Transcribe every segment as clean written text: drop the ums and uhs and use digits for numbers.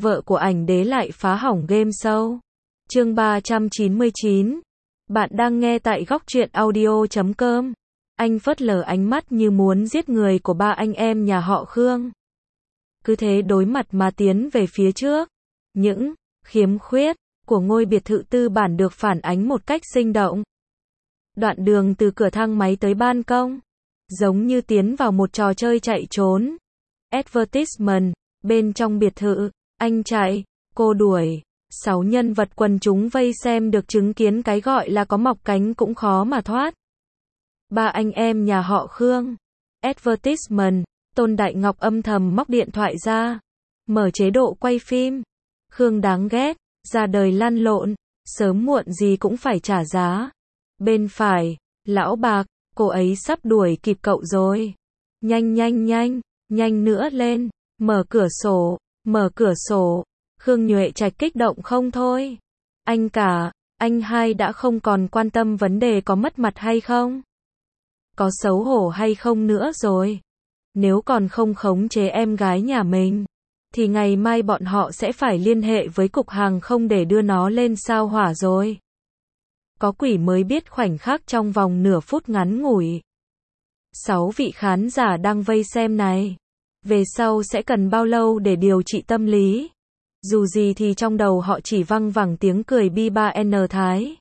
vợ của ảnh đế lại phá hỏng game show. Chương 399. Bạn đang nghe tại goctruyện audio.com. Anh phớt lờ ánh mắt như muốn giết người của ba anh em nhà họ Khương. Cứ thế đối mặt mà tiến về phía trước. Những khiếm khuyết của ngôi biệt thự tư bản được phản ánh một cách sinh động. Đoạn đường từ cửa thang máy tới ban công, giống như tiến vào một trò chơi chạy trốn. Advertisement, bên trong biệt thự, anh chạy, cô đuổi, 6 nhân vật quần chúng vây xem được chứng kiến cái gọi là có mọc cánh cũng khó mà thoát. Ba anh em nhà họ Khương. Advertisement, Tôn Đại Ngọc âm thầm móc điện thoại ra, mở chế độ quay phim. Khương đáng ghét, ra đời lăn lộn, sớm muộn gì cũng phải trả giá. Bên phải, lão bạc, cô ấy sắp đuổi kịp cậu rồi. Nhanh nhanh nhanh, nhanh nữa lên, mở cửa sổ. Khương Nhuệ Trạch kích động không thôi. Anh cả, anh hai đã không còn quan tâm vấn đề có mất mặt hay không, có xấu hổ hay không nữa rồi. Nếu còn không khống chế em gái nhà mình, thì ngày mai bọn họ sẽ phải liên hệ với cục hàng không để đưa nó lên sao hỏa rồi. Có quỷ mới biết khoảnh khắc trong vòng nửa phút ngắn ngủi. 6 vị khán giả đang vây xem này, về sau sẽ cần bao lâu để điều trị tâm lý? Dù gì thì trong đầu họ chỉ văng vẳng tiếng cười bi-ba-n Thái.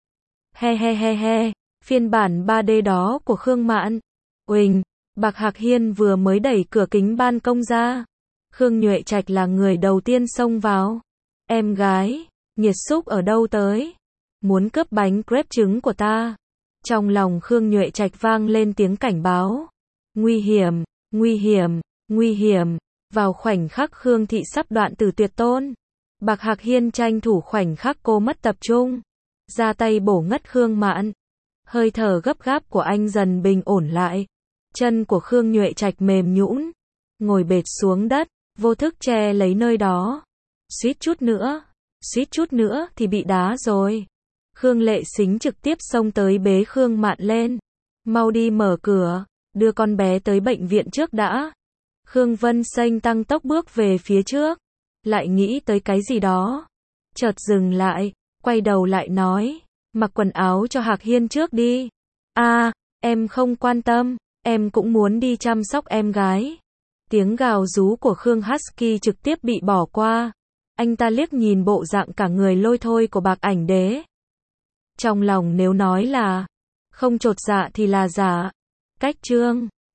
He he he he, phiên bản 3D đó của Khương Mạn. Uỳnh, Bạc Hạc Hiên vừa mới đẩy cửa kính ban công ra. Khương Nhuệ Trạch là người đầu tiên xông vào. Em gái, nghiệt xúc ở đâu tới? Muốn cướp bánh crepe trứng của ta. Trong lòng Khương Nhuệ Trạch vang lên tiếng cảnh báo. Nguy hiểm, nguy hiểm, nguy hiểm. Vào khoảnh khắc Khương thị sắp đoạn tử tuyệt tôn, Bạc Hạc Hiên tranh thủ khoảnh khắc cô mất tập trung, ra tay bổ ngất Khương Mạn. Hơi thở gấp gáp của anh dần bình ổn lại. Chân của Khương Nhuệ Trạch mềm nhũn, ngồi bệt xuống đất, vô thức che lấy nơi đó. Suýt chút nữa thì bị đá rồi. Khương Lệ Sính trực tiếp xông tới bế Khương Mạn lên. Mau đi mở cửa, đưa con bé tới bệnh viện trước đã. Khương Vân Xanh tăng tốc bước về phía trước, lại nghĩ tới cái gì đó. Chợt dừng lại, quay đầu lại nói, mặc quần áo cho Hạc Hiên trước đi. Em không quan tâm, em cũng muốn đi chăm sóc em gái. Tiếng gào rú của Khương Husky trực tiếp bị bỏ qua. Anh ta liếc nhìn bộ dạng cả người lôi thôi của Bạc Ảnh Đế. Trong lòng nếu nói là không chột dạ thì là giả. Cách chương